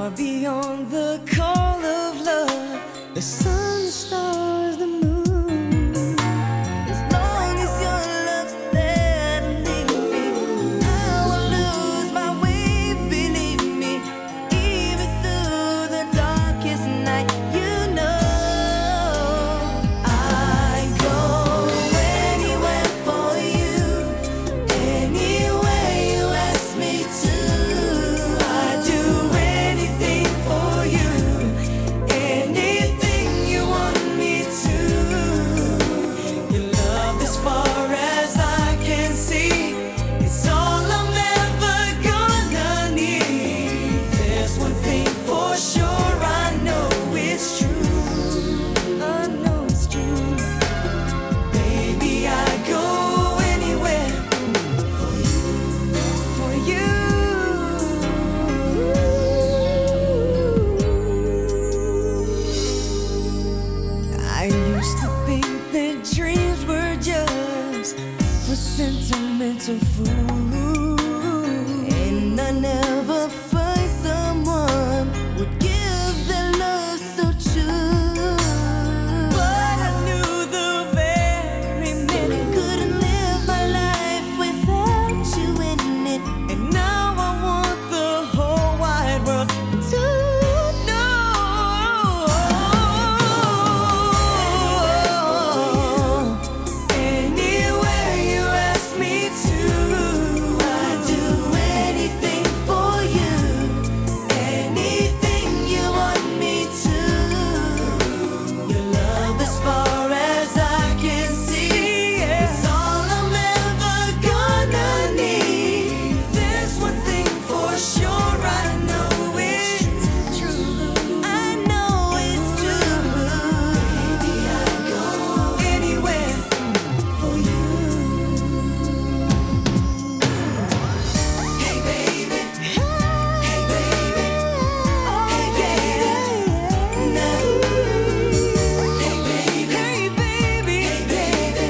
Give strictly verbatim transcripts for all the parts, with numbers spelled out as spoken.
far beyond the call of love, the sun, the stars, the moon. As long as your love's there to lead me, I will lose my way, believe me. Even through the darkest night, you know I go anywhere for you, anywhere you ask me to. I do anything for you, anything you want me to. Your love, as far as I can see, it's all I'm ever gonna need. There's one thing for sure, I know it's true. I know it's true. Baby, I go anywhere for you. I used to think that dreams were just for sentimental fools, and I never find someone would give their love so true. But I knew the very minute couldn't live my life without you in it, and now I want the whole wide world to know. Anywhere you ask me to, I do anything for you, anything you want me to. Your love, as far as I can see, is all I'm ever gonna need. There's one thing for sure, I know it's true. I know it's true. Baby, I go anywhere for you. Hey baby, hey baby, hey baby, now. Hey baby, hey baby, hey baby.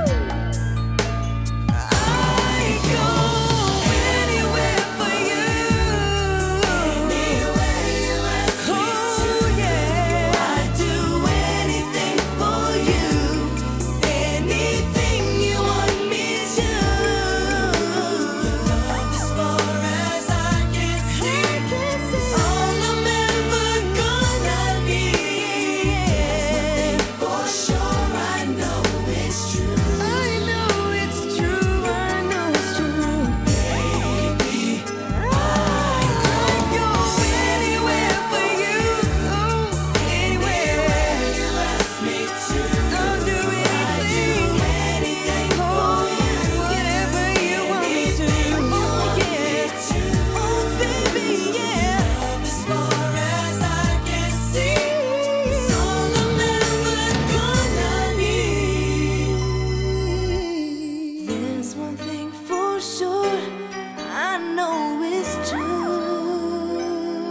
I go anywhere for you, anywhere you ask me to. Yeah, I do anything for you, anything you want me to. Your love, as far as I can see, is all I'm ever gonna need. For sure, I know it's true. I know it's true. I know it's true. Baby, I go anywhere for you, anywhere you ask me to. I'll do anything for you, whatever you want me to. Oh yeah, oh baby, yeah. Love, as far as I can see, is all I'm ever gonna need. There's one thing for sure, I know it's true.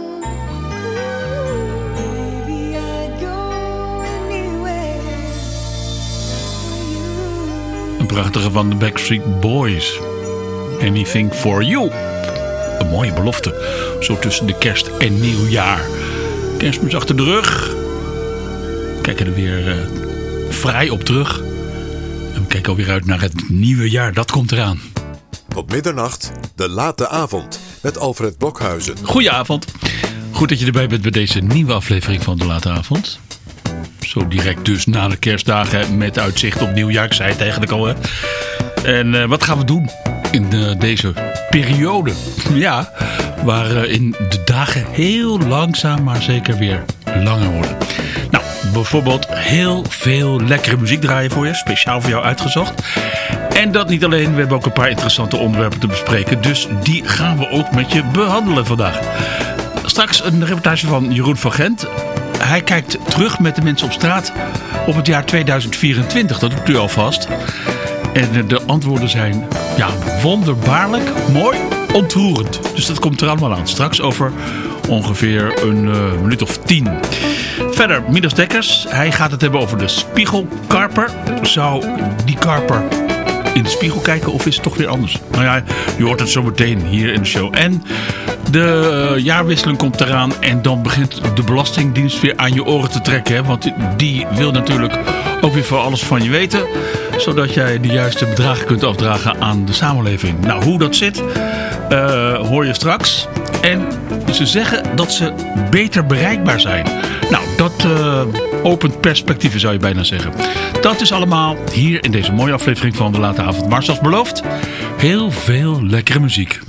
Baby, I go anywhere for you. Een prachtige van de Backstreet Boys. Anything for you. Een mooie belofte. Zo tussen de kerst en nieuwjaar. Kerstmis achter de rug. We kijken er weer eh, vrij op terug. En we kijken alweer uit naar het nieuwe jaar. Dat komt eraan. Tot middernacht, de late avond met Alfred Blokhuizen. Goedenavond. Goed dat je erbij bent bij deze nieuwe aflevering van de Late Avond. Zo direct dus na de kerstdagen met uitzicht op nieuwjaar. Ik zei het eigenlijk al. Hè. En uh, wat gaan we doen in uh, deze periode? Ja, waarin uh, de dagen heel langzaam maar zeker weer langer worden. Nou, bijvoorbeeld heel veel lekkere muziek draaien voor je. Speciaal voor jou uitgezocht. En dat niet alleen, we hebben ook een paar interessante onderwerpen te bespreken. Dus die gaan we ook met je behandelen vandaag. Straks een reportage van Jeroen van Gent. Hij kijkt terug met de mensen op straat op het jaar tweeduizend vierentwintig. Dat doet u alvast. En de antwoorden zijn ja, wonderbaarlijk, mooi, ontroerend. Dus dat komt er allemaal aan. Straks over ongeveer een uh, minuut of tien. Verder, Midas Dekkers. Hij gaat het hebben over de spiegelkarper. Zou die karper in de spiegel kijken of is het toch weer anders? Nou ja, je hoort het zo meteen hier in de show. En de uh, jaarwisseling komt eraan en dan begint de Belastingdienst weer aan je oren te trekken. Hè? Want die wil natuurlijk ook weer voor alles van je weten. Zodat jij de juiste bedragen kunt afdragen aan de samenleving. Nou, hoe dat zit, uh, hoor je straks. En ze zeggen dat ze beter bereikbaar zijn. Nou, dat uh, opent perspectieven, zou je bijna zeggen. Dat is allemaal hier in deze mooie aflevering van De Late Avond. Maar zoals beloofd, heel veel lekkere muziek.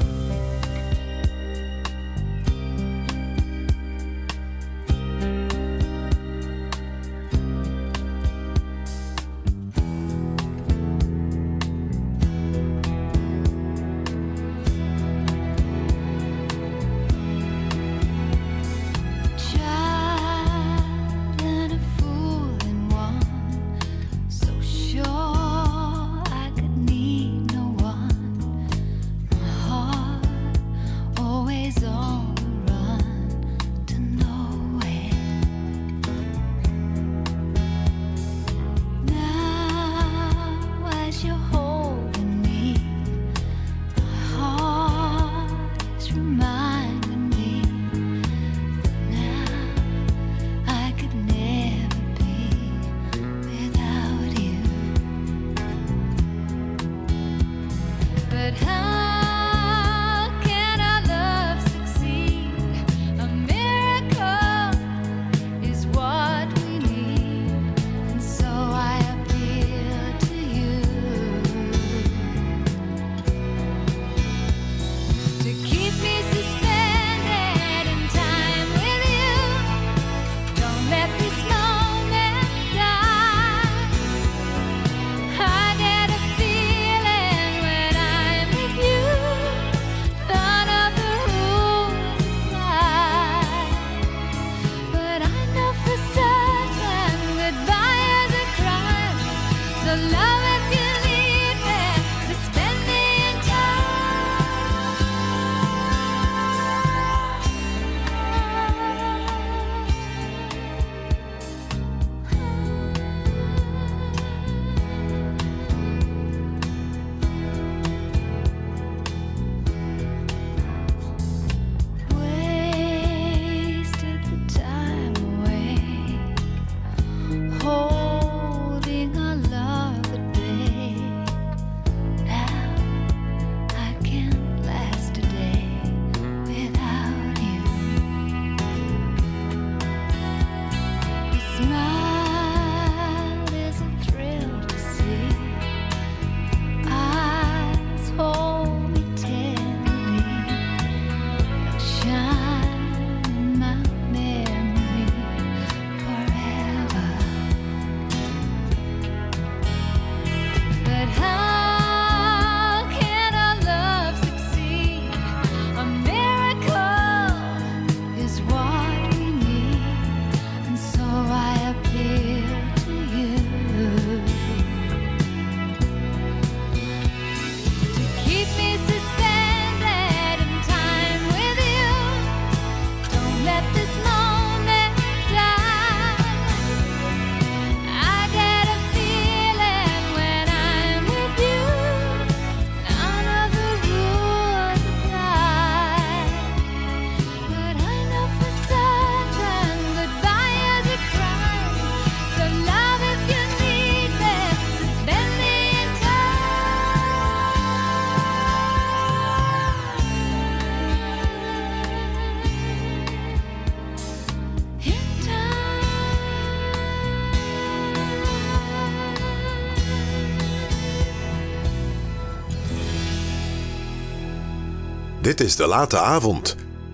Dit is De Late Avond.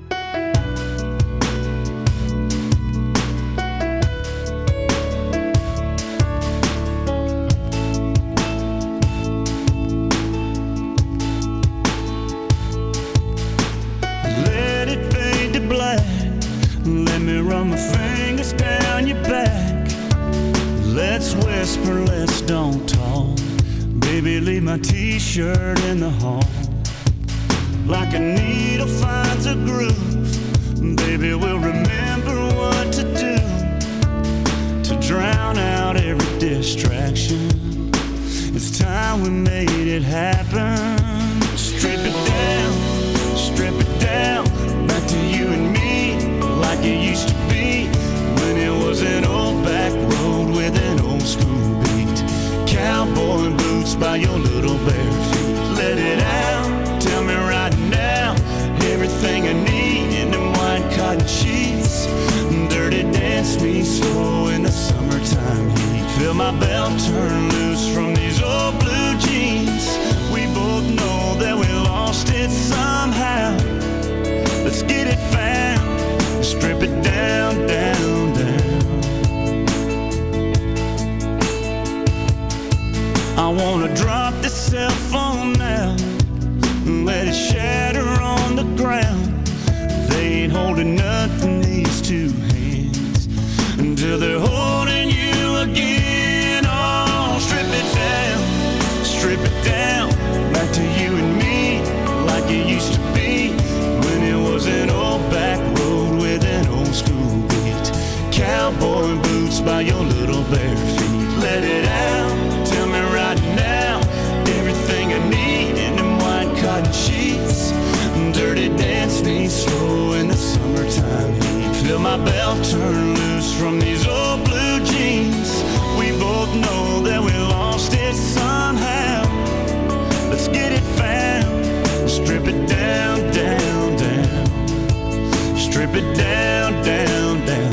Let it fade to black. Let me run my fingers down your back. Let's whisper, let's don't talk. Baby, leave my t-shirt in the hall. Like a needle finds a groove, baby, we'll remember what to do to drown out every distraction. It's It's time we made it happen. Strip it down, strip it down, back to you and me, like it used to be, when it was an old back road with an old school beat. Cowboy boots by your little bare feet. Let it out, tell me right now, everything I need in them white cotton sheets. Dirty dance me slow in the summertime heat. Feel my belt turn loose from these old blue jeans. We both know that we lost it somehow. Let's get it found, strip it down, down, down. I wanna drop the cell phone now and let it shatter on the ground. They ain't holding nothing, these two hands, until they're holding you again. Oh, strip it down, strip it down, back to you and me, like it used to be, when it was an old back road with an old school beat. Cowboy boots by your little bare feet. Let it out, tell me right now, everything I need in them white cotton sheets. Dirty dance me slow in the summertime heat. Feel my belt turn loose from these old blue jeans. We both know that we lost it somehow. Let's get it found, strip it down, down, down. Strip it down, down, down.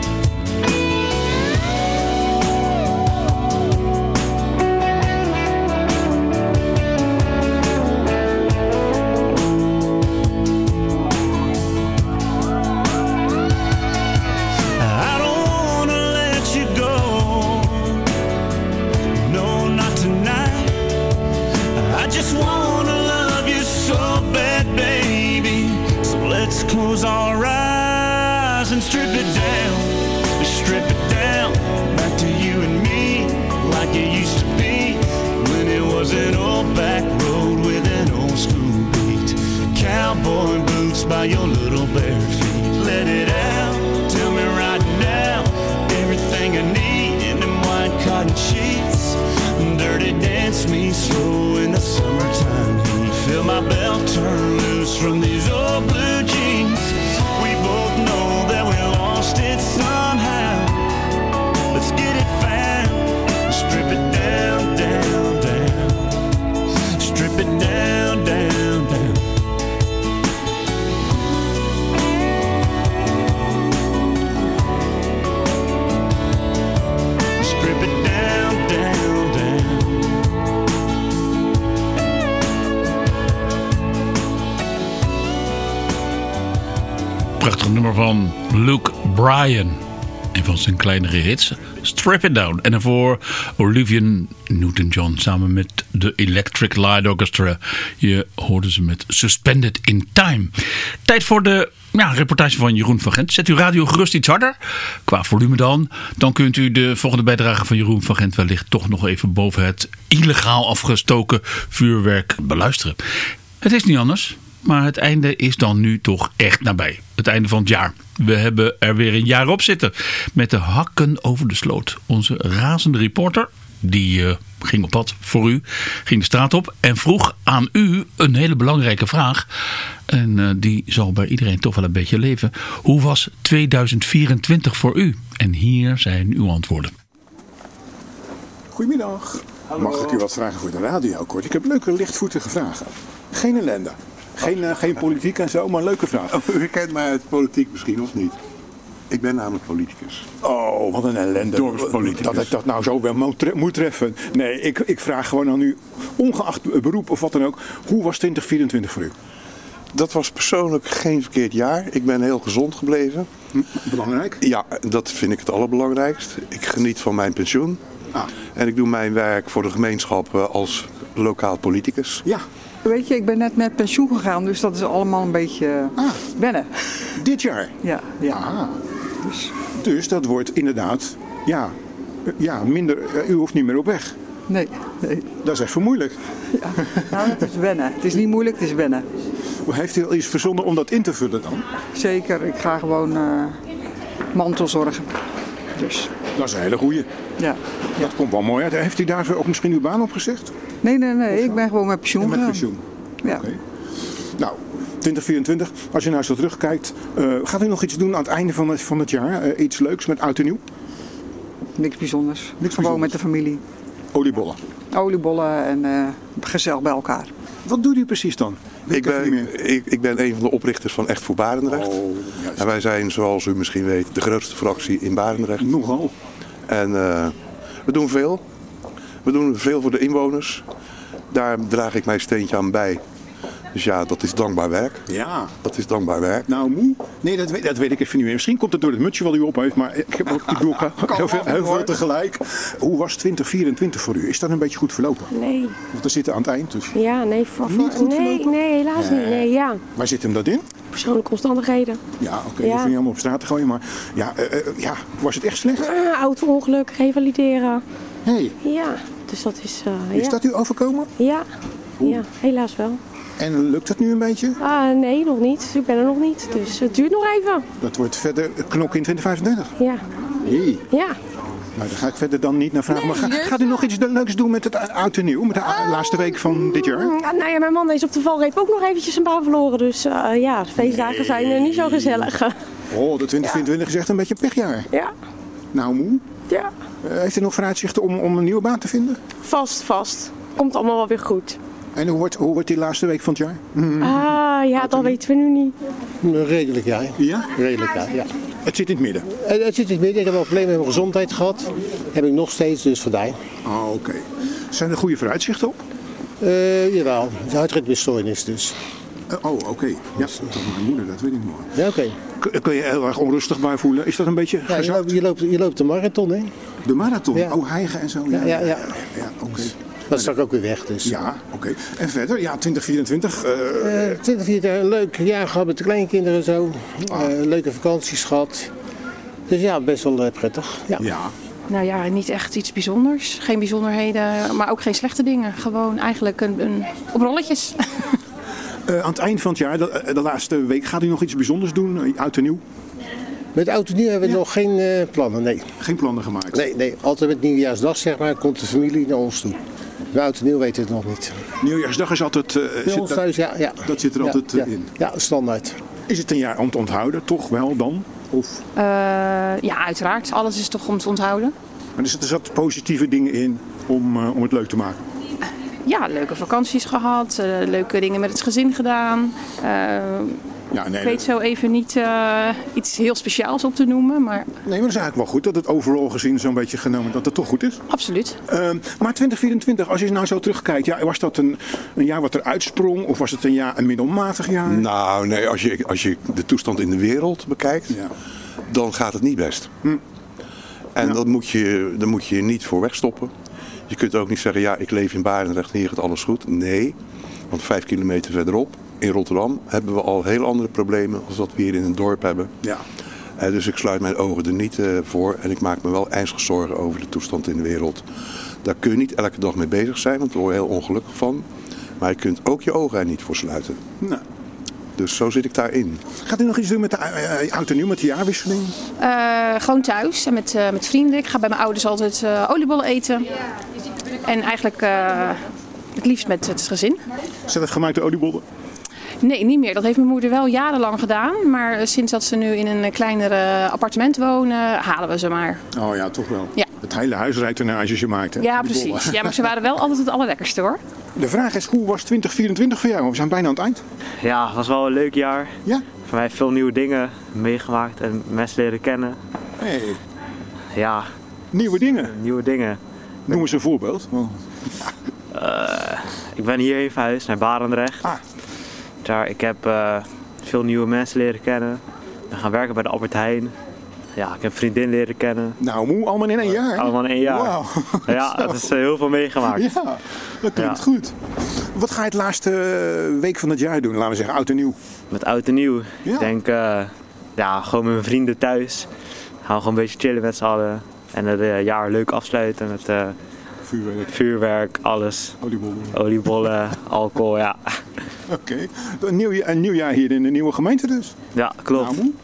Close our eyes and strip it down, strip it down, back to you and me, like it used to be, when it was an old back road with an old school beat. Cowboy boots by your little bare feet. Let it out, tell me right now, everything I need in them white cotton sheets. Dirty dance me slow in the summertime heat. Feel my belt turn loose from these old blue jeans. We both know that we lost it somehow. Let's get it found, strip it down, down, down. Strip it down, down, down. Strip it down, down, down. Prachtig nummer van Luke Bryan. Een van zijn kleinere hits. Strip It Down. En daarvoor Olivia Newton-John samen met de Electric Light Orchestra. Je hoorde ze met Suspended in Time. Tijd voor de ja, reportage van Jeroen van Gent. Zet uw radio gerust iets harder. Qua volume dan. Dan kunt u de volgende bijdrage van Jeroen van Gent wellicht toch nog even boven het illegaal afgestoken vuurwerk beluisteren. Het is niet anders. Maar het einde is dan nu toch echt nabij. Het einde van het jaar. We hebben er weer een jaar op zitten. Met de hakken over de sloot. Onze razende reporter, die uh, ging op pad voor u. Ging de straat op en vroeg aan u een hele belangrijke vraag. En uh, die zal bij iedereen toch wel een beetje leven. Hoe was tweeduizend vierentwintig voor u? En hier zijn uw antwoorden. Goedemiddag. Hallo. Mag ik u wat vragen voor de radio, Kort? Ik heb leuke lichtvoetige vragen. Geen ellende. Geen, uh, geen politiek en zo, maar een leuke vraag. Oh, u kent mij uit politiek misschien, of niet? Ik ben namelijk politicus. Oh, wat een ellende. Dorpspoliticus. Dat ik dat nou zo wel moet, tre- moet treffen. Nee, ik, ik vraag gewoon aan u, ongeacht beroep of wat dan ook. Hoe was twintig vierentwintig voor u? Dat was persoonlijk geen verkeerd jaar. Ik ben heel gezond gebleven. Belangrijk? Ja, dat vind ik het allerbelangrijkst. Ik geniet van mijn pensioen. Ah. En ik doe mijn werk voor de gemeenschap als lokaal politicus. Ja. Weet je, ik ben net met pensioen gegaan, dus dat is allemaal een beetje ah, wennen. Dit jaar? Ja. ja. Ah, dus, dus dat wordt inderdaad, ja, ja, minder, u hoeft niet meer op weg. Nee, nee. Dat is even moeilijk. Ja, nou, het is wennen. Het is niet moeilijk, het is wennen. Heeft u al iets verzonnen om dat in te vullen dan? Zeker, ik ga gewoon uh, mantelzorgen. Dus... Dat is een hele goeie. Ja. Dat komt wel mooi uit. Heeft u daar ook misschien uw baan opgezegd? Nee, nee, nee. Ik ben gewoon met pensioen En met gegaan. pensioen? Ja. Oké. Nou, twintig vierentwintig, als je nou zo terugkijkt, uh, gaat u nog iets doen aan het einde van het, van het jaar? Uh, iets leuks met oud en nieuw? Niks bijzonders. Niks Gewoon bijzonders. met de familie. Oliebollen. Oliebollen en uh, gezellig bij elkaar. Wat doet u precies dan? Weet Ik even niet ben, meer. ik, ik ben een van de oprichters van Echt voor Barendrecht. Oh, juist. En wij zijn, zoals u misschien weet, de grootste fractie in Barendrecht. Nogal. En uh, we doen veel. We doen veel voor de inwoners. Daar draag ik mijn steentje aan bij. Dus ja, dat is dankbaar werk. Ja. Dat is dankbaar werk. Nou, moe? Nee, dat weet, dat weet ik even niet meer. Misschien komt het door het mutsje wat u op heeft, maar ik heb ook ik doe ook heel veel, heel veel tegelijk. Hoe was twintig vierentwintig voor u? Is dat een beetje goed verlopen? Nee. Want we zitten aan het eind, dus. Ja, nee. Voor, voor, Niet goed nee, verlopen? nee, helaas Nee. niet. Nee, ja. Waar zit hem dat in? Persoonlijke omstandigheden. Ja, oké, okay, Ja. hoef je niet allemaal op straat te gooien, maar ja, uh, uh, ja, was het echt slecht? Uh, auto-ongeluk, revalideren. Hey, Ja, dus dat is... Uh, is ja. dat u overkomen? Ja. Ja, helaas wel. En lukt dat nu een beetje? Ah, nee, nog niet. Ik ben er nog niet. Dus het duurt nog even. Dat wordt verder knokken in twintig vijfendertig. Ja. Hey. Ja. Nou, daar ga ik verder dan niet naar vragen. Maar ga, gaat u nog iets leuks doen met het oud en nieuw? Met de a- laatste week van dit jaar? Ja, nou ja, mijn man is op de valreep ook nog eventjes een baan verloren. Dus uh, ja, de feestdagen zijn uh, niet zo gezellig. Oh, de twintig vierentwintig is echt een beetje een pechjaar. Ja. Nou, moe. Ja. Uh, heeft u nog vooruitzichten om, om een nieuwe baan te vinden? Vast, vast. Komt allemaal wel weer goed. En hoe wordt, hoe wordt die laatste week van het jaar? Ah, ja, dat weten we nu niet. Redelijk, ja. Ja? Redelijk, ja. ja. Het zit in het midden. Het, het zit in het midden. Ik heb wel problemen met mijn gezondheid gehad. Heb ik nog steeds, dus vandaar. Oh, oké. Okay. Zijn er goede vooruitzichten op? Uh, jawel, de uitritmestoornis dus. Uh, oh, oké. Okay. Ja, toch mijn moeder, dat weet ik nog. Ja, oké. Okay. Kun je heel erg onrustig bij voelen? Is dat een beetje ja, je, loopt, je, loopt, je loopt de marathon, hè? De marathon? Ja. Oh, hijgen en zo? Ja, ja, ja. ja. ja oké. Okay. Dat is straks ook weer weg, dus. Ja, oké. Okay. En verder? Ja, twintig vierentwintig? Uh... Uh, twintig vierentwintig, een leuk jaar gehad met de kleinkinderen en zo. Ah. Uh, leuke vakanties gehad. Dus ja, best wel uh, prettig. Ja. ja. Nou ja, niet echt iets bijzonders. Geen bijzonderheden, maar ook geen slechte dingen. Gewoon eigenlijk een, een, op rolletjes. uh, aan het eind van het jaar, de, de laatste week, gaat u nog iets bijzonders doen? Oud en nieuw? Met oud en nieuw hebben we ja. nog geen uh, plannen, nee. Geen plannen gemaakt? Nee, nee, altijd met nieuwjaarsdag zeg maar, komt de familie naar ons toe. Bij oud en nieuw weten we het nog niet. Nieuwjaarsdag is altijd... Uh, Bij ons thuis, ja, ja. Dat zit er ja, altijd ja, in? Ja, standaard. Is het een jaar om te onthouden, toch wel dan? Of? Uh, ja, uiteraard. Alles is toch om te onthouden. Maar er zitten zat positieve dingen in om, uh, om het leuk te maken? Ja, leuke vakanties gehad, uh, leuke dingen met het gezin gedaan. Uh, ja, nee, ik weet zo even niet uh, iets heel speciaals op te noemen. Maar... Nee, maar dat is eigenlijk wel goed dat het overal gezien zo'n beetje genomen dat het toch goed is. Absoluut. Uh, maar twintig vierentwintig, als je nou zo terugkijkt, ja, was dat een, een jaar wat er uitsprong of was het een, jaar, een middelmatig jaar? Nou, nee, als je, als je de toestand in de wereld bekijkt, ja. dan gaat het niet best. Hm. En ja. dat moet je, daar moet je je niet voor wegstoppen. Je kunt ook niet zeggen, ja, ik leef in Barendrecht en hier gaat alles goed. Nee, want vijf kilometer verderop, in Rotterdam, hebben we al heel andere problemen als wat we hier in het dorp hebben. Ja. Uh, dus ik sluit mijn ogen er niet uh, voor en ik maak me wel ernstig zorgen over de toestand in de wereld. Daar kun je niet elke dag mee bezig zijn, want daar word je heel ongelukkig van. Maar je kunt ook je ogen er niet voor sluiten. Nou. Dus zo zit ik daarin. Gaat u nog iets doen met de uh, oud en nieuw, met de jaarwisseling? Uh, gewoon thuis en met, uh, met vrienden. Ik ga bij mijn ouders altijd uh, oliebollen eten. En eigenlijk uh, het liefst met het gezin. Zelf gemaakte oliebollen? Nee, niet meer. Dat heeft mijn moeder wel jarenlang gedaan. Maar sinds dat ze nu in een kleiner appartement wonen, halen we ze maar. Oh ja, toch wel. Ja. Het hele huis ruikt ernaar als je ze maakt. Hè? Ja, precies. Ja, maar ze waren wel altijd het allerlekkerste hoor. De vraag is, hoe was twintig vierentwintig voor jou? We zijn bijna aan het eind. Ja, het was wel een leuk jaar. Ja? Voor mij veel nieuwe dingen meegemaakt en mensen leren kennen. Hey. Ja. Nieuwe dingen? Nieuwe dingen. Noem eens een voorbeeld. Oh. Uh, ik ben hierheen verhuisd naar Barendrecht. Ah. Daar, ik heb uh, veel nieuwe mensen leren kennen. Ik ben gaan werken bij de Albert Heijn. Ja, ik heb een vriendin leren kennen. Nou, moe, allemaal in één jaar? Allemaal in één jaar. Wow. Ja, dat is uh, heel veel meegemaakt. Ja, dat klinkt ja. goed. Wat ga je het laatste week van het jaar doen? Laten we zeggen, oud en nieuw. Met oud en nieuw? Ja. Ik denk, uh, ja, gewoon met mijn vrienden thuis. Gaan we gewoon een beetje chillen met z'n allen. En het uh, jaar leuk afsluiten met uh, vuurwerk. vuurwerk, alles. Oliebollen. Oliebollen, alcohol, ja. Oké. Okay. Een, nieuw, een nieuw jaar hier in de nieuwe gemeente dus? Ja, klopt. Nou,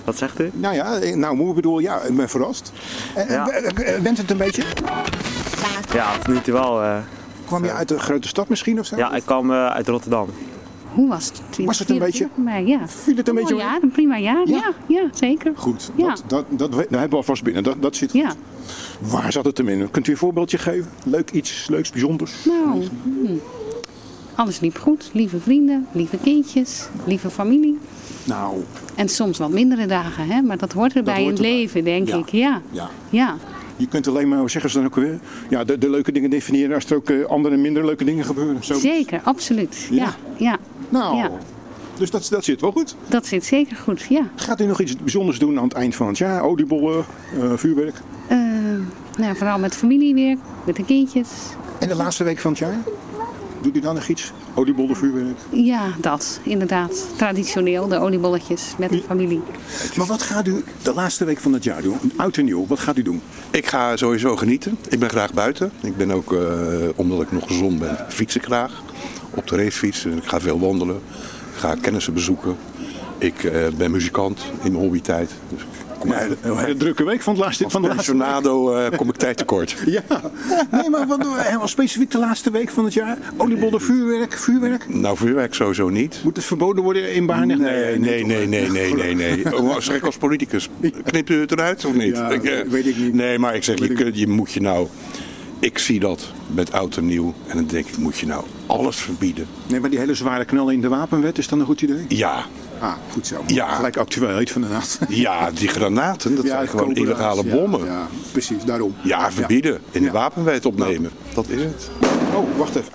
Wat zegt u? Nou ja, nou moe bedoel, ja, ik ben verrast. Ja. Went het een beetje? Ja, tot nu toe wel. Uh, kwam je uit een grote stad misschien of zo? Ja, ik kwam uh, uit Rotterdam. Hoe was het? twintig, was het een beetje? Mij, ja. Viel het een beetje? Oh, ja, een prima jaar. Ja, ja, ja zeker. Goed, ja. dat, dat, dat, dat hebben we alvast binnen. Dat, dat zit ja. goed. Waar zat het hem in? Kunt u een voorbeeldje geven? Leuk iets, leuks, bijzonders? Nou, hm. alles liep goed. Lieve vrienden, lieve kindjes, lieve familie. Nou. En soms wat mindere dagen, hè? Maar dat hoort erbij dat hoort in het leven, denk ja. ik. Ja. Ja. ja. Je kunt alleen maar, zeggen ze dan ook weer, ja, de, de leuke dingen definiëren als er ook uh, andere minder leuke dingen gebeuren. Zo. Zeker, absoluut. Ja. ja. ja. Nou, ja. dus dat, dat zit wel goed. Dat zit zeker goed, ja. Gaat u nog iets bijzonders doen aan het eind van het jaar? Oliebollen, uh, vuurwerk? Uh, nou, vooral met familie weer, met de kindjes. En de laatste week van het jaar? Doet u dan nog iets? Oliebollen, vuurwerk? Ja, dat. Inderdaad. Traditioneel, de oliebolletjes met de familie. Maar wat gaat u de laatste week van het jaar doen? Oud en nieuw, wat gaat u doen? Ik ga sowieso genieten. Ik ben graag buiten. Ik ben ook, uh, omdat ik nog gezond ben, fiets ik graag. Op de racefiets. Ik ga veel wandelen. Ik ga kennissen bezoeken. Ik uh, ben muzikant in mijn hobbytijd. Dus ja, een hele drukke week van, het laatste, van de laatste tornado uh, kom ik tijd tekort. Ja, nee, maar wat, helemaal specifiek de laatste week van het jaar? Oliebollen, vuurwerk, vuurwerk? Nou, vuurwerk sowieso niet. Moet het verboden worden in Baarn? Nee, nee, nee, nee, nee, nee, nee, nee. Oh, zeg ik als politicus, knipt u het eruit of niet? Ja, ik, uh, weet ik niet. Nee, maar ik zeg, je, je moet je nou... Ik zie dat met oud en nieuw en dan denk ik, moet je nou alles verbieden? Nee, maar die hele zware knallen in de wapenwet, is dat een goed idee? Ja. Ah, goed zo. Ja. Gelijk actueel van de naad. Ja, die granaten, dat ja, zijn gewoon cobra's, illegale bommen. Ja, ja, precies, daarom. Ja, verbieden. In de ja. wapenwet opnemen. Dat is het. Oh, wacht even.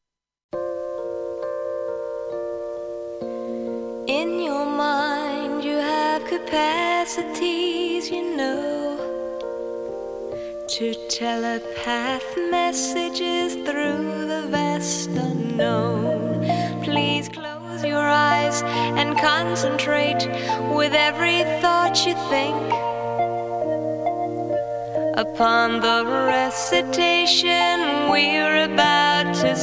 In your mind you have capacities, you know, to telepath messages through the vast unknown. Please close your eyes and concentrate with every thought you think upon the recitation we're about to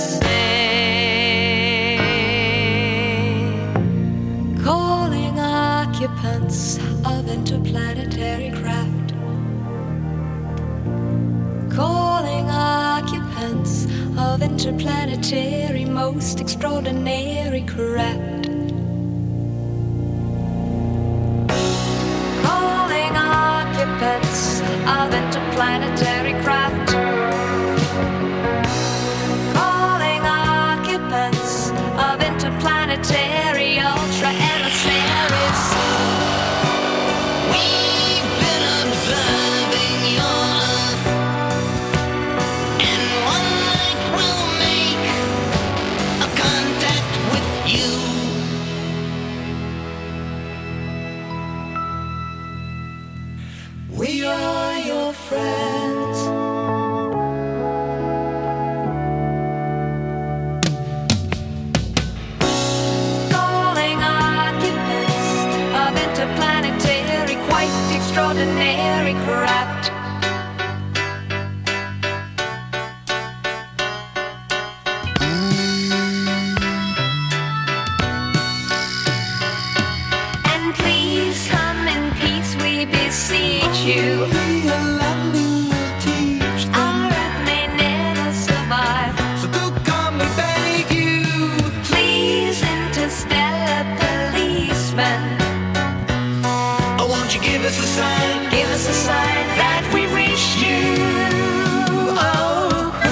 sing. Calling occupants of interplanetary craft. Calling occupants of interplanetary most extraordinary craft. Calling occupants of interplanetary craft. Calling occupants of interplanetary ultra emissaries. We've been observing your we are your friends. Calling occupants of interplanetary, quite extraordinary craft. And please come in peace, we beseech you. Our earth may never survive, so do come and beg you. Please, interstellar policeman, oh, won't you give us a sign? Give us a sign that we reach you. Oh.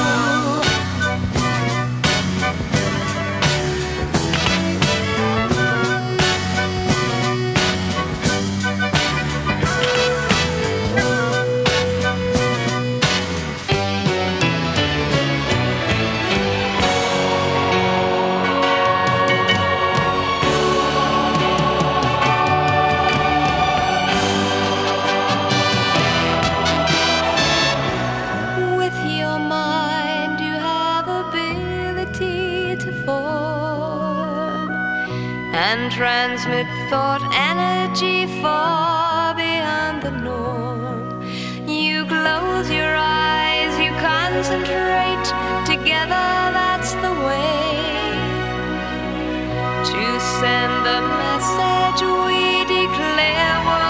And transmit thought energy far beyond the norm. You close your eyes, you concentrate, together that's the way to send the message we declare.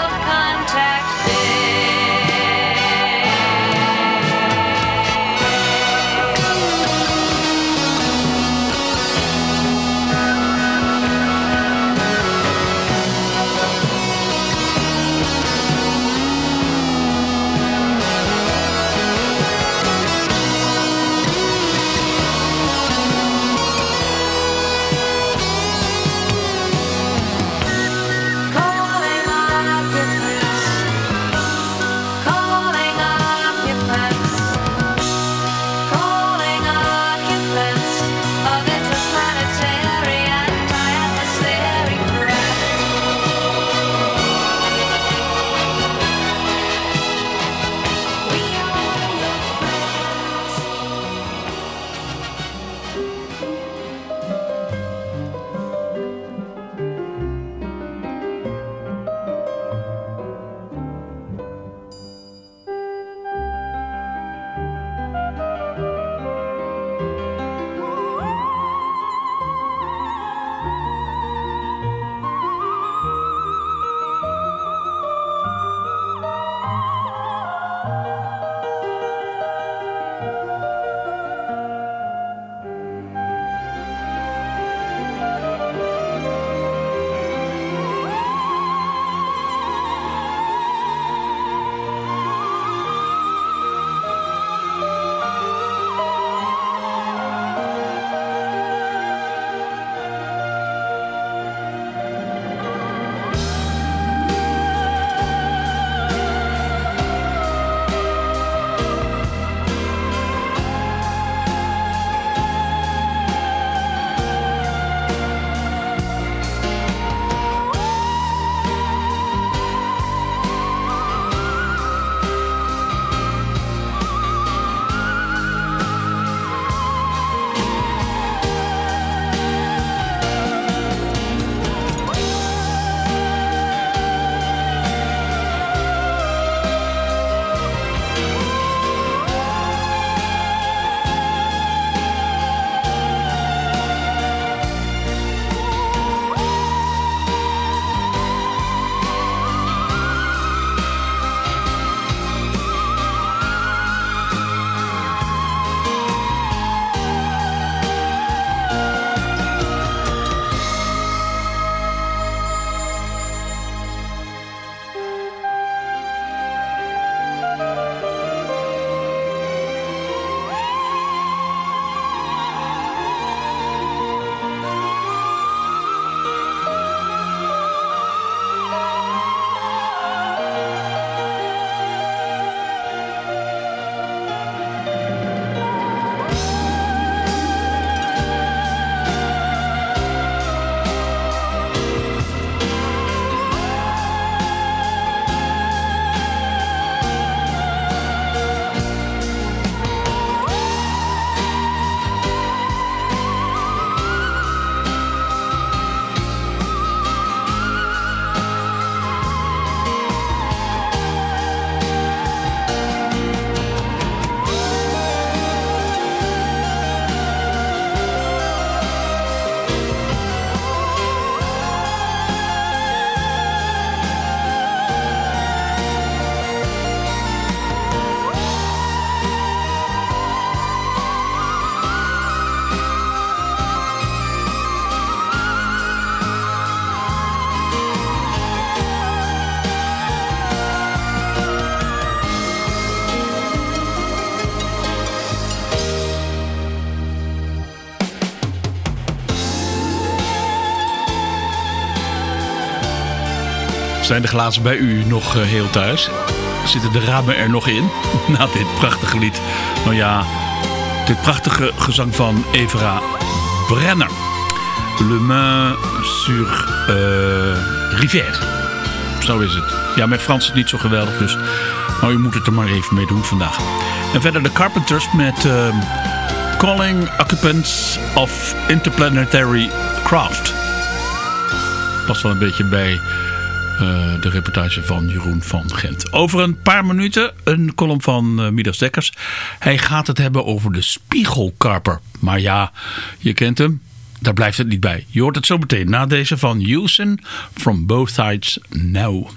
Zijn de glazen bij u nog uh, heel thuis? Zitten de ramen er nog in? Na dit prachtige lied. Nou ja, dit prachtige gezang van Evra Brenner. Le Main sur uh, Rivière. Zo is het. Ja, mijn Frans is niet zo geweldig, dus nou, je moet het er maar even mee doen vandaag. En verder de Carpenters met uh, Calling Occupants of Interplanetary Craft. Past wel een beetje bij uh, de reportage van Jeroen van Gent. Over een paar minuten een column van uh, Midas Dekkers. Hij gaat het hebben over de spiegelkarper. Maar ja, je kent hem. Daar blijft het niet bij. Je hoort het zo meteen na deze van Houston From Both Sides Now.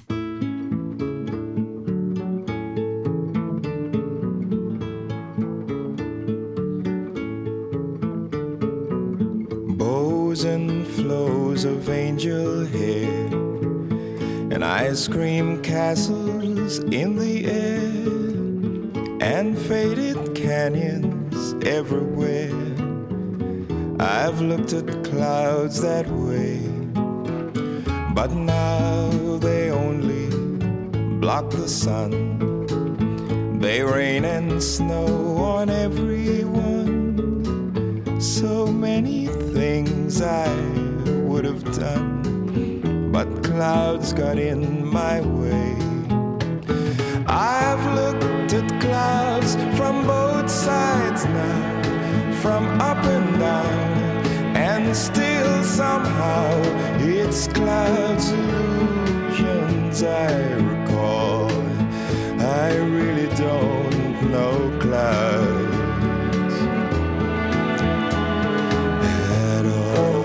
Bows and flows of angel hair and ice cream castles in the air and faded canyons everywhere. I've looked at clouds that way, but now they only block the sun. They rain and snow on everyone. So many things I would have done, but clouds got in my way. I've looked at clouds from both sides now, from up and down, and still somehow it's clouds illusions I recall. I really don't know clouds at all.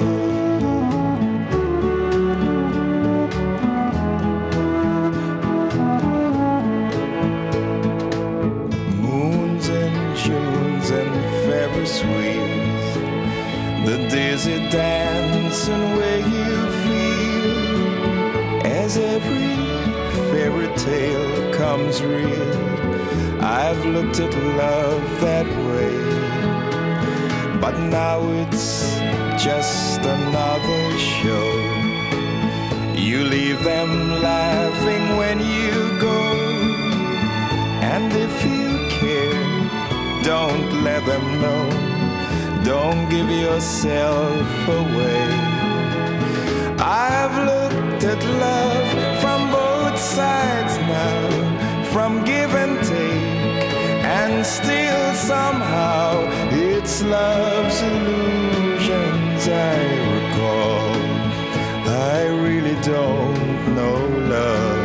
Moons and Junes and Ferris wheels, the dizzy dance and way you feel as every fairy tale comes real. I've looked at love that way, but now it's just another show. You leave them laughing when you go, and if you care, don't let them know. Don't give yourself away. I've looked at love from both sides now, from give and take, and still somehow it's love's illusions I recall. I really don't know love.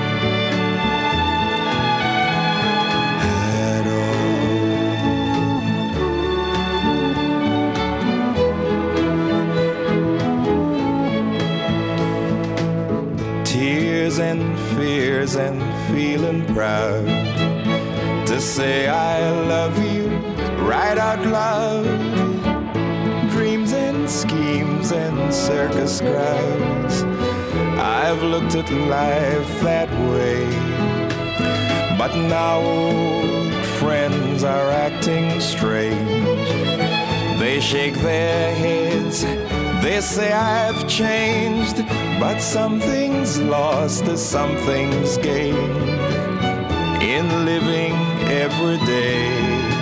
And fears and feeling proud to say I love you right out loud. Dreams and schemes and circus crowds, I've looked at life that way, but now old friends are acting strange. They shake their heads, they say I've changed, but something's lost as something's gained in living every day.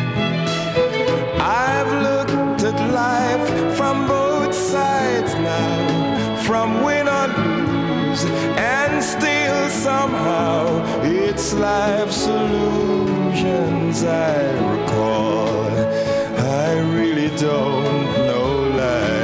I've looked at life from both sides now, from win or lose, and still somehow it's life's illusions I recall. I really don't know life.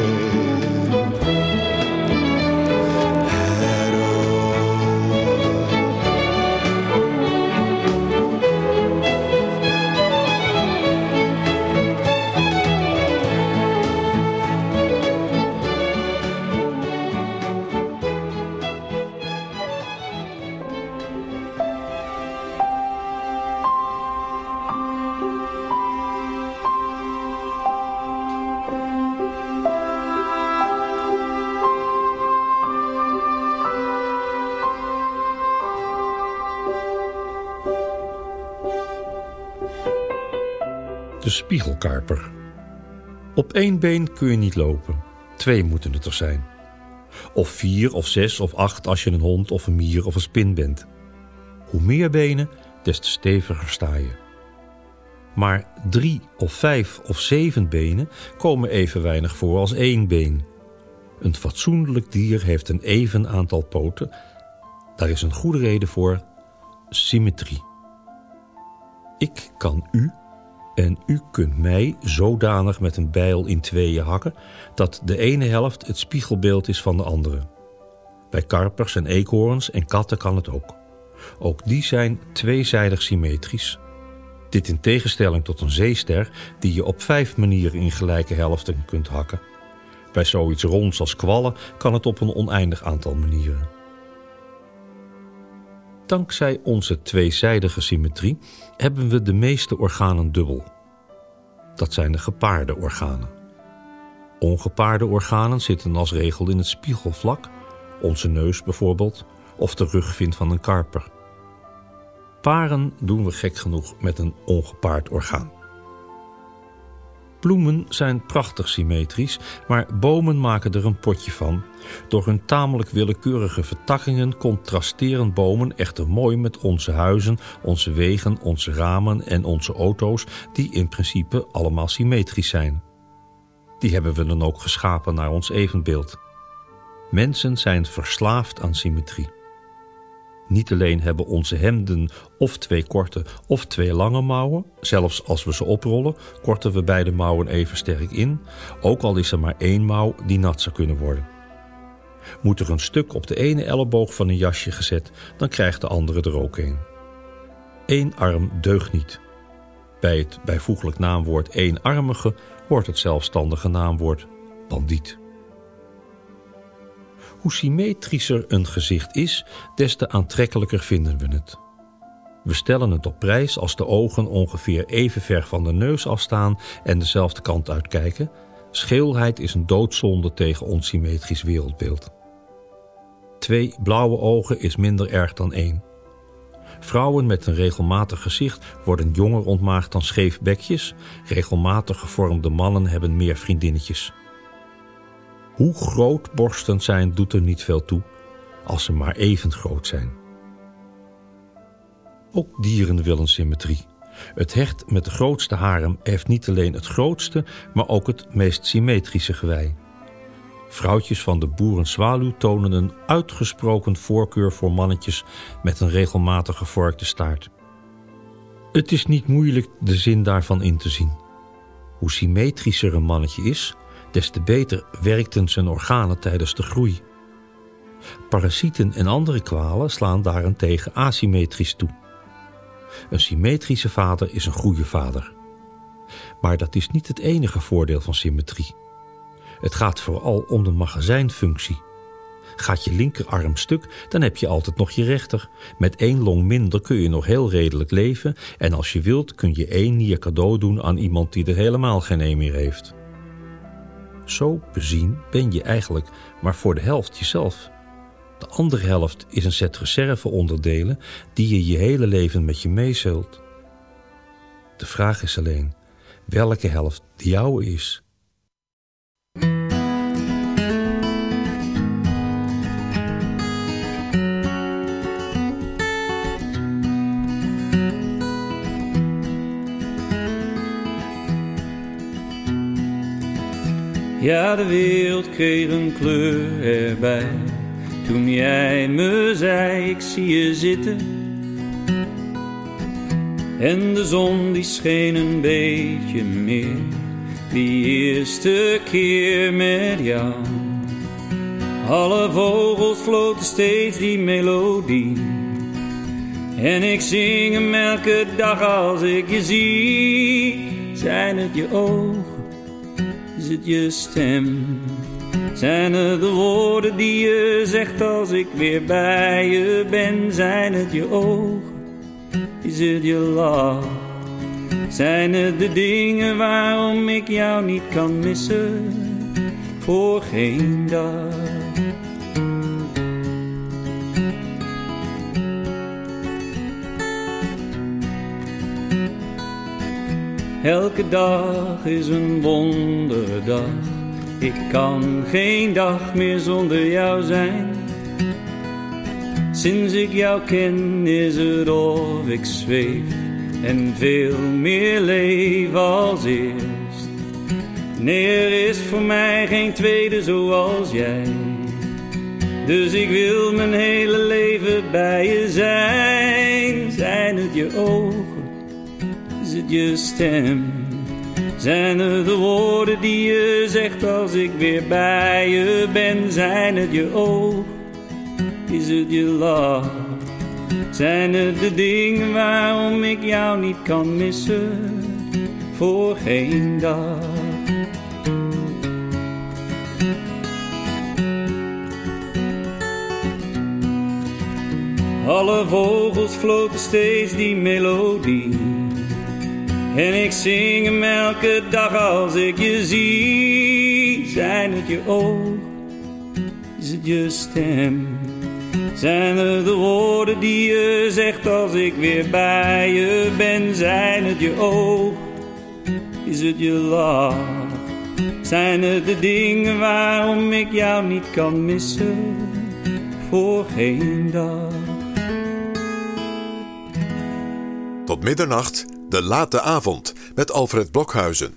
De spiegelkarper. Op één been kun je niet lopen. Twee moeten het er zijn. Of vier of zes of acht als je een hond of een mier of een spin bent. Hoe meer benen, des te steviger sta je. Maar drie of vijf of zeven benen komen even weinig voor als één been. Een fatsoenlijk dier heeft een even aantal poten. Daar is een goede reden voor: symmetrie. Ik kan u en u kunt mij zodanig met een bijl in tweeën hakken dat de ene helft het spiegelbeeld is van de andere. Bij karpers en eekhoorns en katten kan het ook. Ook die zijn tweezijdig symmetrisch. Dit in tegenstelling tot een zeester die je op vijf manieren in gelijke helften kunt hakken. Bij zoiets ronds als kwallen kan het op een oneindig aantal manieren. Dankzij onze tweezijdige symmetrie hebben we de meeste organen dubbel. Dat zijn de gepaarde organen. Ongepaarde organen zitten als regel in het spiegelvlak, onze neus bijvoorbeeld, of de rugvin van een karper. Paren doen we gek genoeg met een ongepaard orgaan. Bloemen zijn prachtig symmetrisch, maar bomen maken er een potje van. Door hun tamelijk willekeurige vertakkingen contrasteren bomen echter mooi met onze huizen, onze wegen, onze ramen en onze auto's, die in principe allemaal symmetrisch zijn. Die hebben we dan ook geschapen naar ons evenbeeld. Mensen zijn verslaafd aan symmetrie. Niet alleen hebben onze hemden of twee korte of twee lange mouwen, zelfs als we ze oprollen, korten we beide mouwen even sterk in, ook al is er maar één mouw die nat zou kunnen worden. Moet er een stuk op de ene elleboog van een jasje gezet, dan krijgt de andere er ook een. Eén arm deugt niet. Bij het bijvoeglijk naamwoord eenarmige wordt het zelfstandige naamwoord bandiet. Hoe symmetrischer een gezicht is, des te aantrekkelijker vinden we het. We stellen het op prijs als de ogen ongeveer even ver van de neus afstaan en dezelfde kant uitkijken. Scheelheid is een doodzonde tegen ons symmetrisch wereldbeeld. Twee blauwe ogen is minder erg dan één. Vrouwen met een regelmatig gezicht worden jonger ontmaagd dan scheef bekjes. Regelmatig gevormde mannen hebben meer vriendinnetjes. Hoe groot borsten zijn doet er niet veel toe, als ze maar even groot zijn. Ook dieren willen symmetrie. Het hert met de grootste harem heeft niet alleen het grootste, maar ook het meest symmetrische gewei. Vrouwtjes van de boerenzwaluw tonen een uitgesproken voorkeur voor mannetjes met een regelmatig gevorkte staart. Het is niet moeilijk de zin daarvan in te zien. Hoe symmetrischer een mannetje is, des te beter werkten zijn organen tijdens de groei. Parasieten en andere kwalen slaan daarentegen asymmetrisch toe. Een symmetrische vader is een goede vader. Maar dat is niet het enige voordeel van symmetrie. Het gaat vooral om de magazijnfunctie. Gaat je linkerarm stuk, dan heb je altijd nog je rechter. Met één long minder kun je nog heel redelijk leven en als je wilt kun je één nier cadeau doen aan iemand die er helemaal geen een meer heeft. Zo bezien ben je eigenlijk maar voor de helft jezelf. De andere helft is een set reserveonderdelen die je je hele leven met je meezult. De vraag is alleen welke helft de jouwe is. Ja, de wereld kreeg een kleur erbij toen jij me zei ik zie je zitten. En de zon die scheen een beetje meer die eerste keer met jou. Alle vogels floten steeds die melodie en ik zing hem elke dag als ik je zie. Zijn het je ogen? Is het je stem? Zijn het de woorden die je zegt als ik weer bij je ben? Zijn het je ogen? Is het je lach? Zijn het de dingen waarom ik jou niet kan missen? Voor geen dag. Elke dag is een wonderdag Ik kan geen dag meer zonder jou zijn. Sinds ik jou ken is het of ik zweef en veel meer leef als eerst. Nee, er is voor mij geen tweede zoals jij. Dus ik wil mijn hele leven bij je zijn. Zijn het je ogen, is het je stem? Zijn het de woorden die je zegt als ik weer bij je ben? Zijn het je ogen, is het je lach? Zijn het de dingen waarom ik jou niet kan missen voor geen dag? Alle vogels floten steeds die melodie. En ik zing hem elke dag als ik je zie. Zijn het je ogen, is het je stem? Zijn het de woorden die je zegt als ik weer bij je ben? Zijn het je ogen, is het je lach? Zijn het de dingen waarom ik jou niet kan missen voor geen dag? Tot middernacht, de late avond met Alfred Blokhuizen.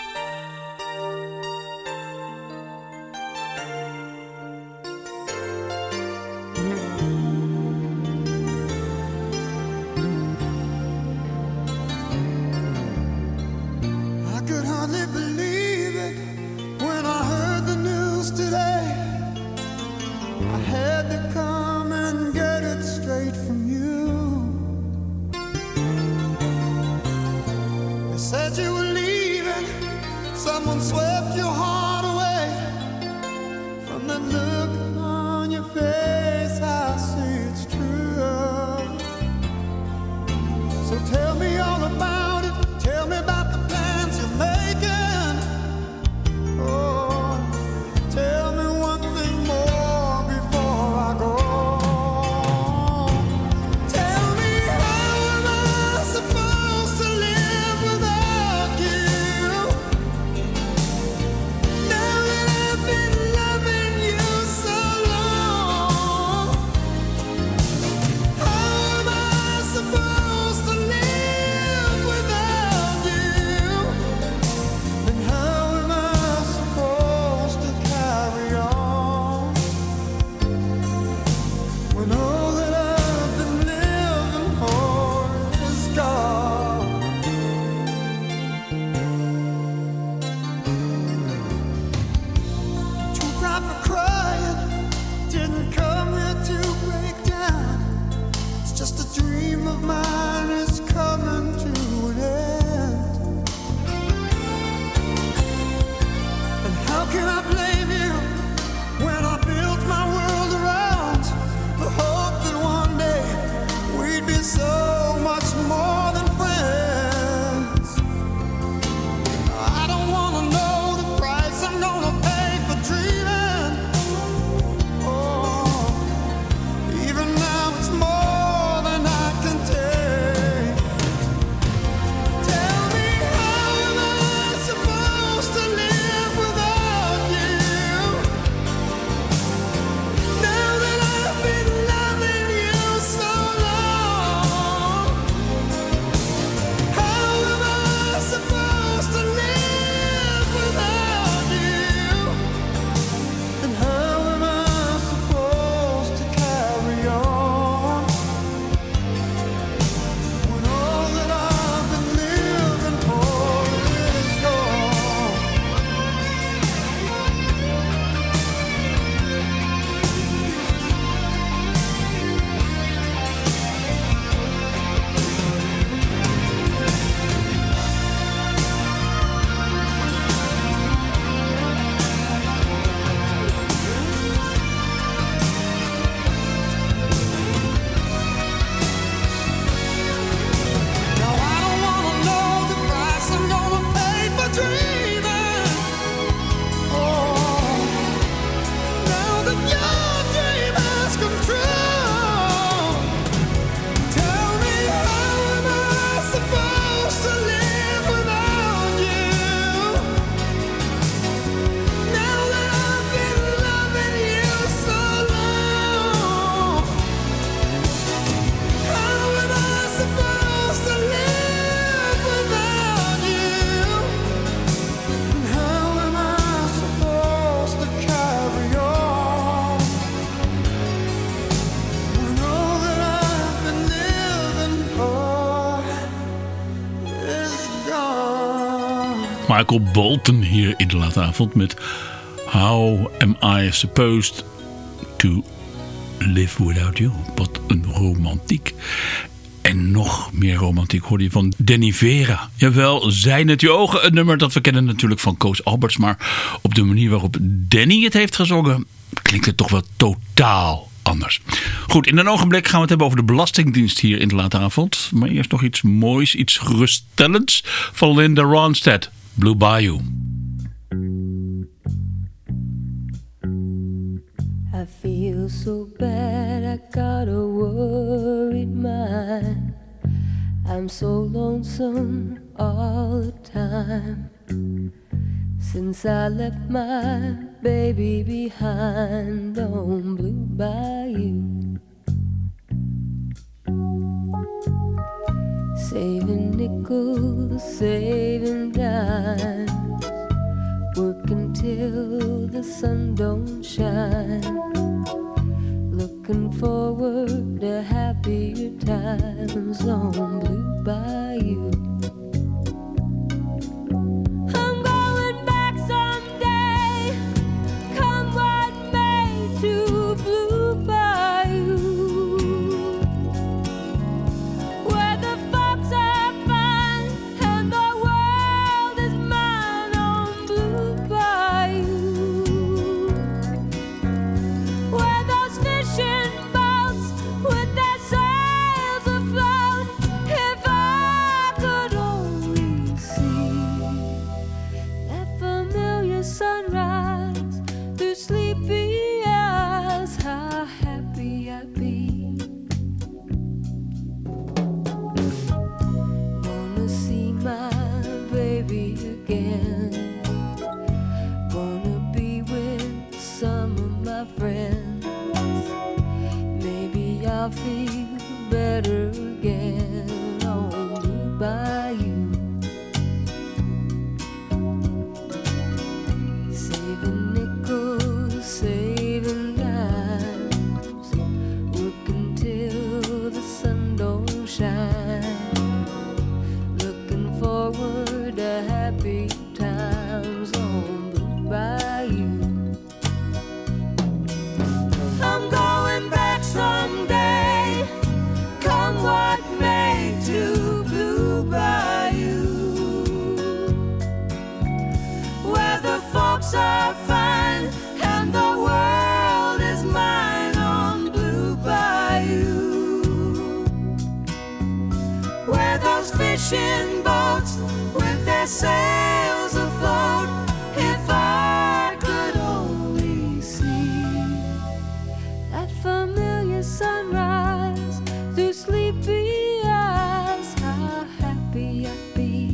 I could hardly believe it when I heard the news today. I had to come and get it straight from you. Said you were leaving Michael Bolton hier in de late avond met How Am I Supposed to Live Without You. Wat een romantiek. En nog meer romantiek hoorde je van Danny Vera. Jawel, Zijn het je ogen. Een nummer dat we kennen natuurlijk van Koos Alberts. Maar op de manier waarop Danny het heeft gezongen klinkt het toch wel totaal anders. Goed, in een ogenblik gaan we het hebben over de Belastingdienst hier in de late avond. Maar eerst nog iets moois, iets geruststellends van Linda Ronstadt. Blue Bayou. I feel so bad, I got a worried mind. I'm so lonesome all the time. Since I left my baby behind on Blue Bayou. Saving nickels, saving dimes, working till the sun don't shine. Looking forward to happier times on Blue Bayou. I'm going back someday, come what may, to Blue Bayou, where the folks are fine and the world is mine on Blue Bayou, where those fishing boats with their sails afloat. If I could only see that familiar sunrise through sleepy eyes, how happy I'd be. Wanna see my baby again, wanna be with some of my friends. Maybe I'll feel better again on Blue Bayou. Saving nickels, saving dimes, working till the sun don't shine. Looking forward to happy times on Blue Bayou. I'm going back someday, come what may, to Blue Bayou, where the folks are fine and the world is mine on Blue Bayou, where those fishing boats with their sails afloat. If I could only see that familiar sunrise through sleepy eyes, how happy I'd be.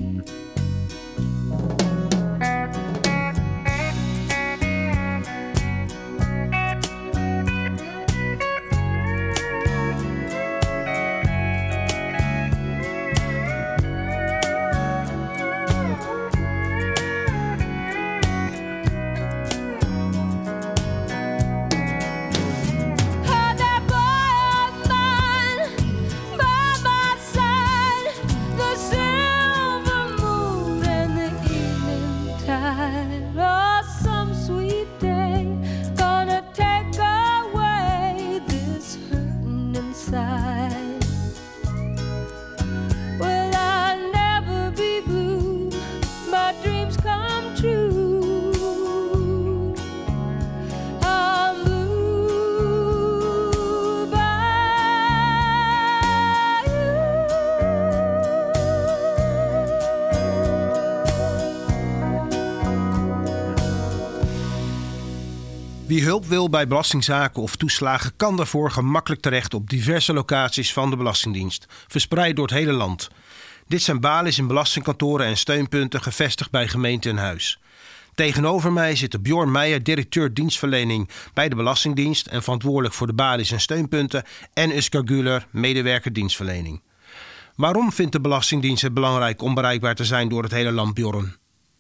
Had that boy of mine by my side, the silver moon and the evening tide. Oh, some sweet day gonna take away this hurting inside. Will I never be blue? My dreams come true. I'm blue Wie hulp wil bij belastingzaken of toeslagen kan daarvoor gemakkelijk terecht op diverse locaties van de Belastingdienst, verspreid door het hele land. Dit zijn balies in belastingkantoren en steunpunten gevestigd bij gemeente en huis. Tegenover mij zit Bjorn Meijer, directeur dienstverlening bij de Belastingdienst en verantwoordelijk voor de balies en steunpunten, en Uskar Güler, medewerker dienstverlening. Waarom vindt de Belastingdienst het belangrijk om bereikbaar te zijn door het hele land, Bjorn?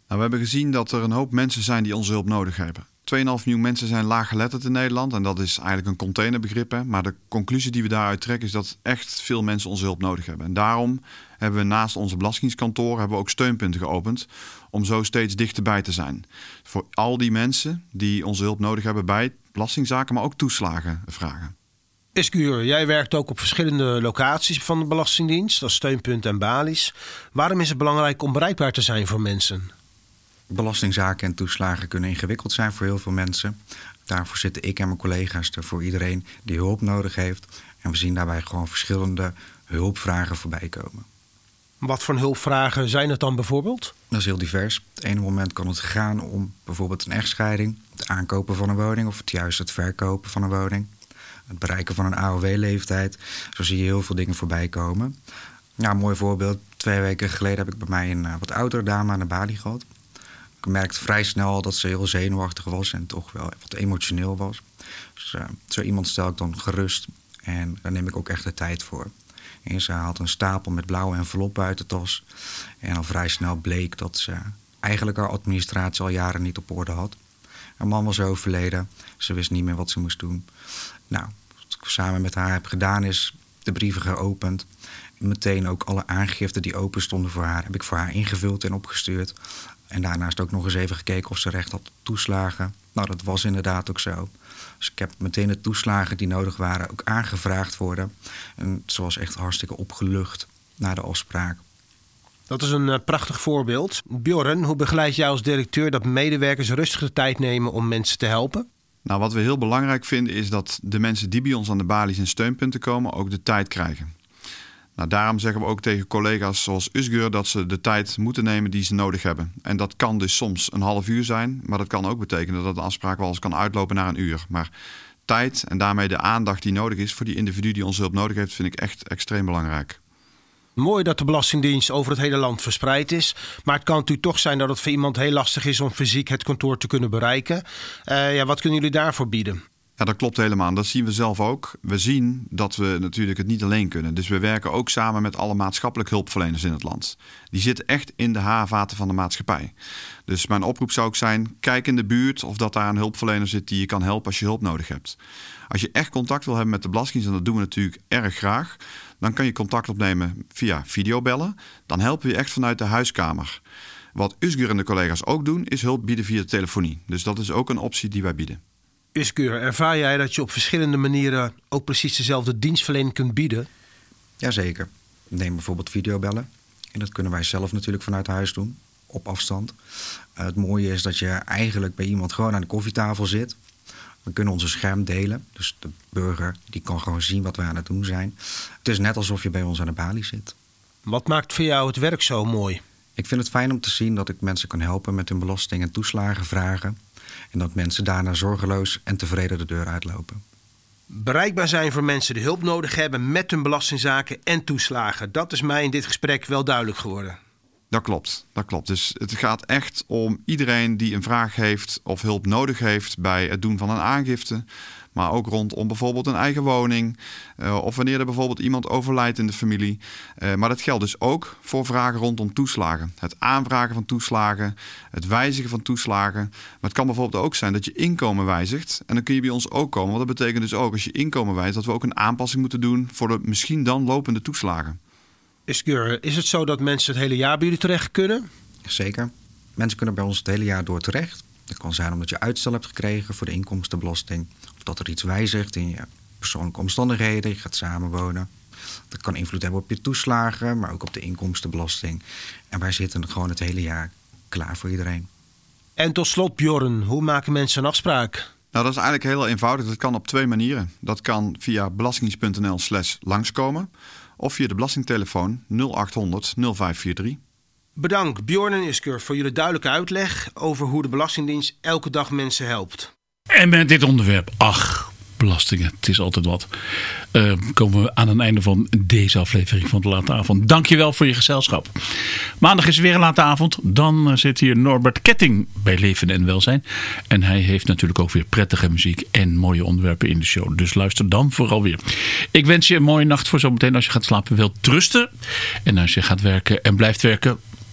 we hebben gezien dat er een hoop mensen zijn die onze hulp nodig hebben. twee komma vijf miljoen mensen zijn laaggeletterd in Nederland. En dat is eigenlijk een containerbegrip. Hè? Maar de conclusie die we daaruit trekken is dat echt veel mensen onze hulp nodig hebben. En daarom hebben we naast onze belastingskantoor hebben we ook steunpunten geopend. Om zo steeds dichterbij te zijn. Voor al die mensen die onze hulp nodig hebben bij belastingzaken, maar ook toeslagen vragen. Escuur, jij werkt ook op verschillende locaties van de Belastingdienst, als steunpunten en balies. Waarom is het belangrijk om bereikbaar te zijn voor mensen? Belastingzaken en toeslagen kunnen ingewikkeld zijn voor heel veel mensen. Daarvoor zitten ik en mijn collega's er voor iedereen die hulp nodig heeft. En we zien daarbij gewoon verschillende hulpvragen voorbij komen. Wat voor hulpvragen zijn het dan bijvoorbeeld? Dat is heel divers. Op het ene moment kan het gaan om bijvoorbeeld een echtscheiding, het aankopen van een woning of het juist het verkopen van een woning. Het bereiken van een A O W-leeftijd. Zo zie je heel veel dingen voorbij komen. Ja, een mooi voorbeeld. Twee weken geleden heb ik bij mij een uh, wat oudere dame aan de balie gehad. Ik merkte vrij snel dat ze heel zenuwachtig was en toch wel wat emotioneel was. Dus uh, zo iemand stel ik dan gerust en daar neem ik ook echt de tijd voor. En ze had een stapel met blauwe enveloppen uit de tas. En al vrij snel bleek dat ze eigenlijk haar administratie al jaren niet op orde had. Haar man was overleden. Ze wist niet meer wat ze moest doen. Nou, wat ik samen met haar heb gedaan is de brieven geopend. Meteen ook alle aangiften die open stonden voor haar heb ik voor haar ingevuld en opgestuurd. En daarnaast ook nog eens even gekeken of ze recht had op toeslagen. Nou, dat was inderdaad ook zo. Dus ik heb meteen de toeslagen die nodig waren ook aangevraagd voor haar. En ze was echt hartstikke opgelucht na de afspraak. Dat is een uh, prachtig voorbeeld. Bjorn, hoe begeleid jij als directeur dat medewerkers rustig de tijd nemen om mensen te helpen? Nou, wat we heel belangrijk vinden is dat de mensen die bij ons aan de balies en steunpunten komen ook de tijd krijgen. Nou, daarom zeggen we ook tegen collega's zoals Usgur dat ze de tijd moeten nemen die ze nodig hebben. En dat kan dus soms een half uur zijn, maar dat kan ook betekenen dat de afspraak wel eens kan uitlopen naar een uur. Maar tijd en daarmee de aandacht die nodig is voor die individu die onze hulp nodig heeft, vind ik echt extreem belangrijk. Mooi dat de Belastingdienst over het hele land verspreid is. Maar het kan natuurlijk toch zijn dat het voor iemand heel lastig is om fysiek het kantoor te kunnen bereiken. Uh, ja, wat kunnen jullie daarvoor bieden? Ja, dat klopt helemaal. Dat zien we zelf ook. We zien dat we natuurlijk het niet alleen kunnen. Dus we werken ook samen met alle maatschappelijk hulpverleners in het land. Die zitten echt in de haarvaten van de maatschappij. Dus mijn oproep zou ook zijn, kijk in de buurt of dat daar een hulpverlener zit die je kan helpen als je hulp nodig hebt. Als je echt contact wil hebben met de Belastingdienst, en dat doen we natuurlijk erg graag, dan kan je contact opnemen via videobellen. Dan helpen we je echt vanuit de huiskamer. Wat Usgur en de collega's ook doen, is hulp bieden via de telefonie. Dus dat is ook een optie die wij bieden. Usgur, ervaar jij dat je op verschillende manieren ook precies dezelfde dienstverlening kunt bieden? Jazeker. Neem bijvoorbeeld videobellen. En dat kunnen wij zelf natuurlijk vanuit huis doen, op afstand. Uh, het mooie is dat je eigenlijk bij iemand gewoon aan de koffietafel zit. We kunnen onze scherm delen. Dus de burger die kan gewoon zien wat we aan het doen zijn. Het is net alsof je bij ons aan de balie zit. Wat maakt voor jou het werk zo mooi? Ik vind het fijn om te zien dat ik mensen kan helpen met hun belasting- en toeslagenvragen. En dat mensen daarna zorgeloos en tevreden de deur uitlopen. Bereikbaar zijn voor mensen die hulp nodig hebben met hun belastingzaken en toeslagen. Dat is mij in dit gesprek wel duidelijk geworden. Dat klopt, dat klopt. Dus het gaat echt om iedereen die een vraag heeft of hulp nodig heeft bij het doen van een aangifte. Maar ook rondom bijvoorbeeld een eigen woning. Uh, of wanneer er bijvoorbeeld iemand overlijdt in de familie. Uh, maar dat geldt dus ook voor vragen rondom toeslagen. Het aanvragen van toeslagen. Het wijzigen van toeslagen. Maar het kan bijvoorbeeld ook zijn dat je inkomen wijzigt. En dan kun je bij ons ook komen. Want dat betekent dus ook als je inkomen wijzigt dat we ook een aanpassing moeten doen voor de misschien dan lopende toeslagen. Escuur, is het zo dat mensen het hele jaar bij jullie terecht kunnen? Zeker. Mensen kunnen bij ons het hele jaar door terecht. Het kan zijn omdat je uitstel hebt gekregen voor de inkomstenbelasting. Of dat er iets wijzigt in je persoonlijke omstandigheden. Je gaat samenwonen. Dat kan invloed hebben op je toeslagen, maar ook op de inkomstenbelasting. En wij zitten gewoon het hele jaar klaar voor iedereen. En tot slot, Bjorn, hoe maken mensen een afspraak? Nou, dat is eigenlijk heel eenvoudig. Dat kan op twee manieren. Dat kan via belastingdienst.nl slash langskomen. Of via de belastingtelefoon nul acht honderd nul vijf vier drie. Bedankt Bjorn en Usgur voor jullie duidelijke uitleg over hoe de Belastingdienst elke dag mensen helpt. En met dit onderwerp, ach, belastingen, het is altijd wat. Uh, komen we aan het einde van deze aflevering van de Late Avond. Dankjewel voor je gezelschap. Maandag is weer een Late Avond. Dan uh, zit hier Norbert Ketting bij Leven en Welzijn. En hij heeft natuurlijk ook weer prettige muziek en mooie onderwerpen in de show. Dus luister dan vooral weer. Ik wens je een mooie nacht voor zometeen als je gaat slapen. Wilt rusten. En als je gaat werken en blijft werken,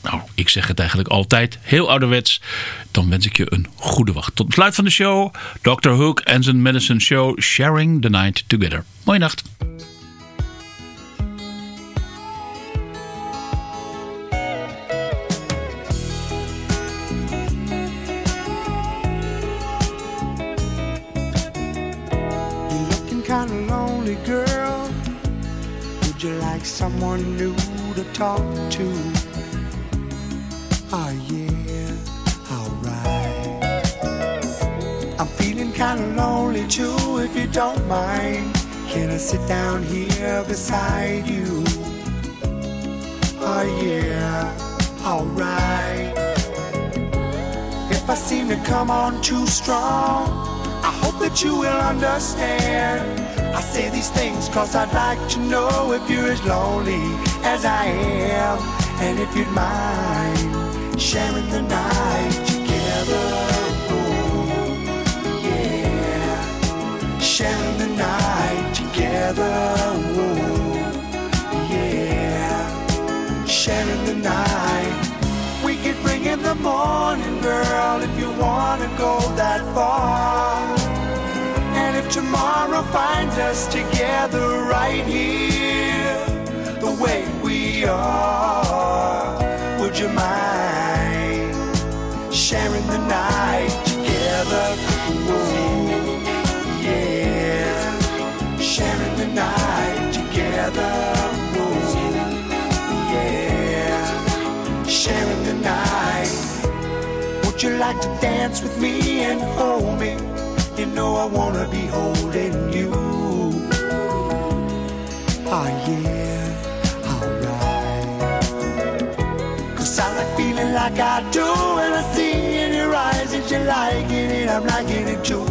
Nou, ik zeg het eigenlijk altijd heel ouderwets. Dan wens ik je een goede wacht. Tot besluit van de show. dokter Hook en zijn Medicine Show. Sharing the Night Together. Mooie nacht. You're looking kind of lonely, girl. Would you like someone new to talk to? Oh yeah, alright. I'm feeling kinda lonely too, if you don't mind. Can I sit down here beside you? Oh yeah, alright. If I seem to come on too strong, I hope that you will understand. I say these things cause I'd like to know if you're as lonely as I am. And if you'd mind sharing the night together, oh, yeah. Sharing the night together, oh, yeah. Sharing the night. We could bring in the morning, girl, if you wanna go that far. And if tomorrow finds us together right here, the way we are, would you mind sharing the night together? Ooh, yeah, sharing the night together. Ooh, yeah, sharing the night. Would you like to dance with me and hold me? You know I wanna be holding you. Oh yeah, alright. Cause I like feeling like I do when I see in your eyes that you're liking it, I'm liking it too.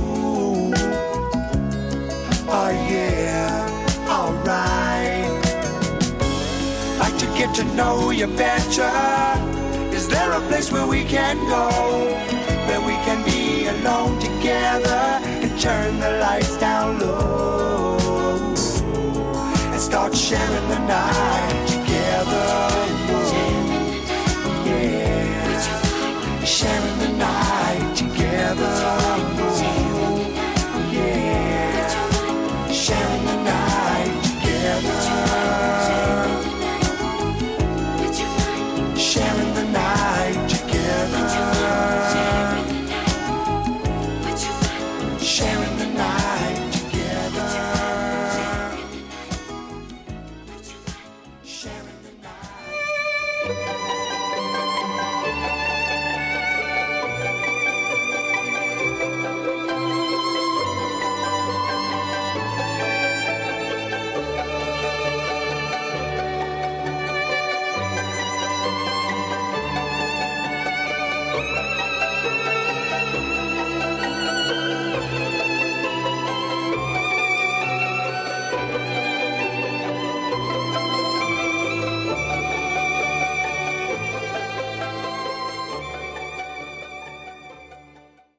Oh yeah, alright. Like to get to know you better. Is there a place where we can go, where we can be alone together and turn the lights down low and start sharing the night together? Whoa, yeah, sharing the night together.